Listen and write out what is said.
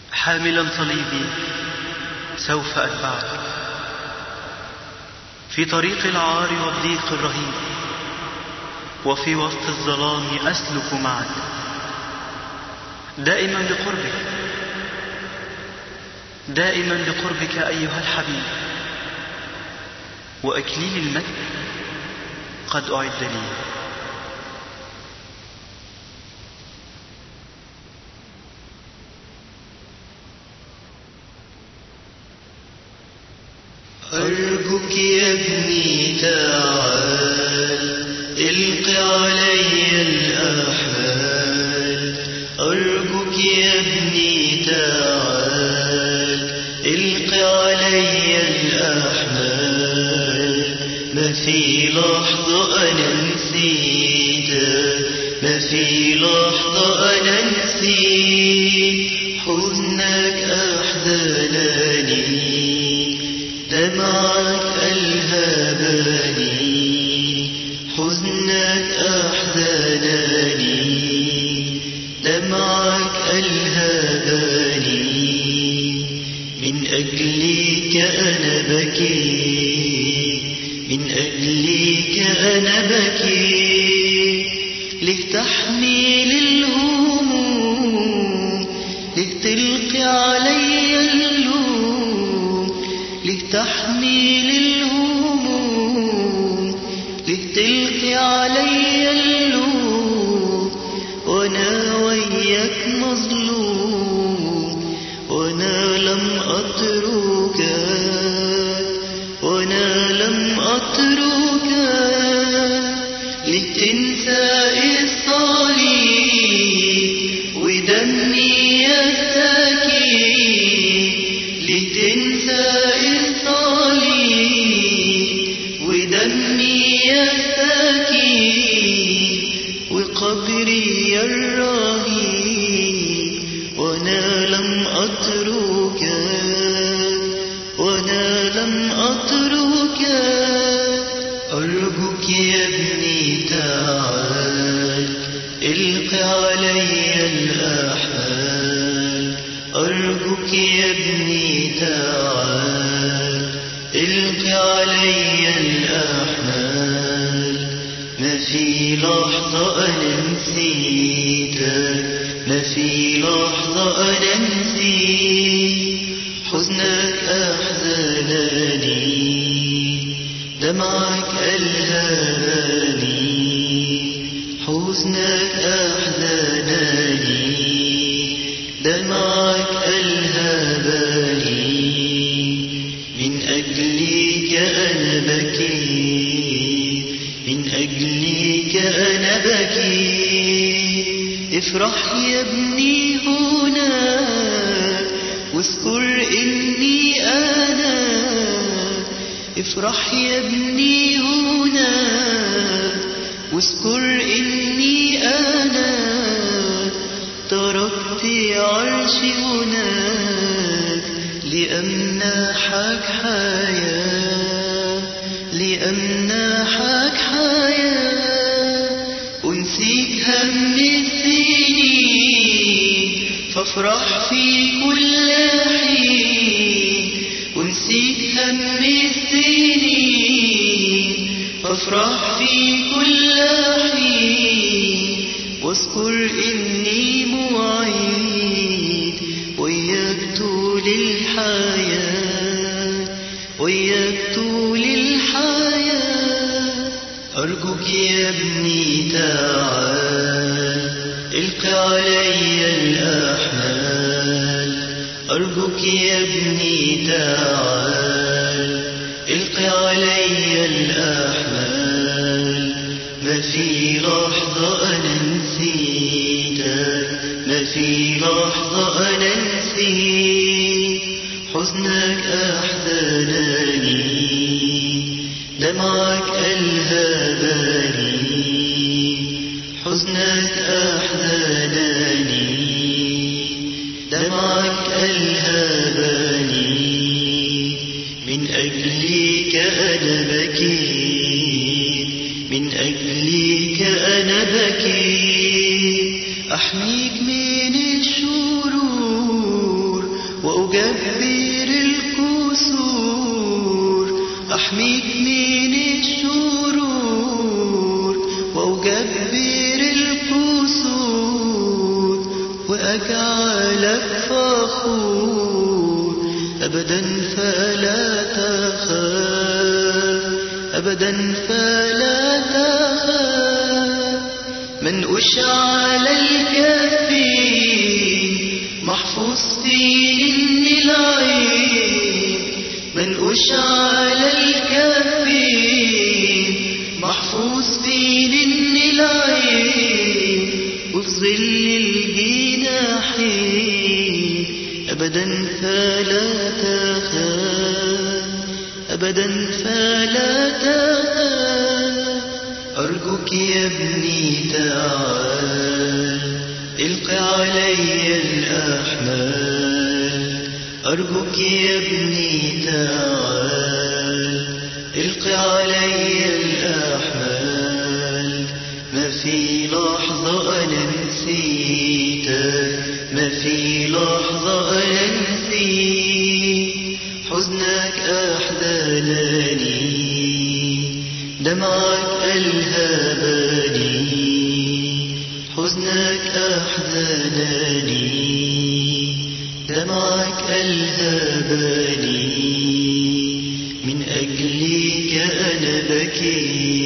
حاملا صليبي سوف أتبعك في طريق العار والضيق الرهيب، وفي وسط الظلام أسلك معك دائما بقربك، دائما بقربك أيها الحبيب، وأكليل المجد قد أعد لي. أرجوك يا ابني تعال، الق علي الأحمال. أرجوك يا ابني تعال، الق علي الأحمال. ما في لحظة أنا نسيتك، ما في لحظة أنا نسيت حزنك أحزنني، دمعك ألهبني، حزنك أحزنني، دمعك ألهبني. من أجلك أنا بكي، من أجلك أنا بكي. ليه تحمل الهموم، ليه تلقي علي اللوم، ليه تحمل الهموم، ليه تلقي علي اللوم. وانا وياك مظلوم، وانا لم اتركك، وانا لم اتركك. ليه تنسى الصليب ودمي يستكي، ليه تنسى ودمي يستكي، وقبري الرهيب، وانا لم اتركك، وانا لم اتركك. ارجوك يا ابني تعال، الق علي الاحمال. ارجوك يا ابني تعال، الق علي الأحمال. ما في لحظة أنا نسيتك، ما في لحظة أنا نسيت حزنك أحزنني، دمعك ألهبني، حزنك أحزنني، دمعك ألهبني. من أجلك أنا بكي، من أجلك أنا بكي. افرح يا ابني هناك واذكر إني أنا، افرح يا ابني هناك واذكر إني أنا. تركت عرشي هناك لأمنحك حياة، لأمنحك حياة. أنسيك هم السنين فافرح في كل حين، أنسيك هم السنين فافرح في كل حين. واذكر إني معيد وياك طول الحياة، وياك طول الحياة. أرجوك يا ابني تعال، الق علي الأحمال. أرجوك يا ابني تعال، الق علي الأحمال. ما في لحظة أنا نسيتك، ما في لحظة أنا نسيت حزنك أحزنني، دمعك ألهبني، حزنك أحزنني، دمعك ألهبني. من أجلك أنا بكيت، من أجلك أنا بكيت. أحميك من الشرور أحميك من الشرور وأجبر القصور وأجعلك فخور أبدا فلا تخاف أبدا فلا تخاف من أشعل الكفين محفوظ في إن العين من أشعل الكفين محفوظ في إن العين وفي ظل الجناحين أبدا فلا تخاف أبدا فلا تخاف أرجوك يا ابني تعال الق علي الأحمال أرجوك يا ابني تعال الق علي الأحمال ما في لحظة أنا نسيتك ما في لحظة أنا نسيت حزنك أحزنني دمعك ألهبني حزنك أحزنني دمعك ألهبني من أجلك أنا بكيت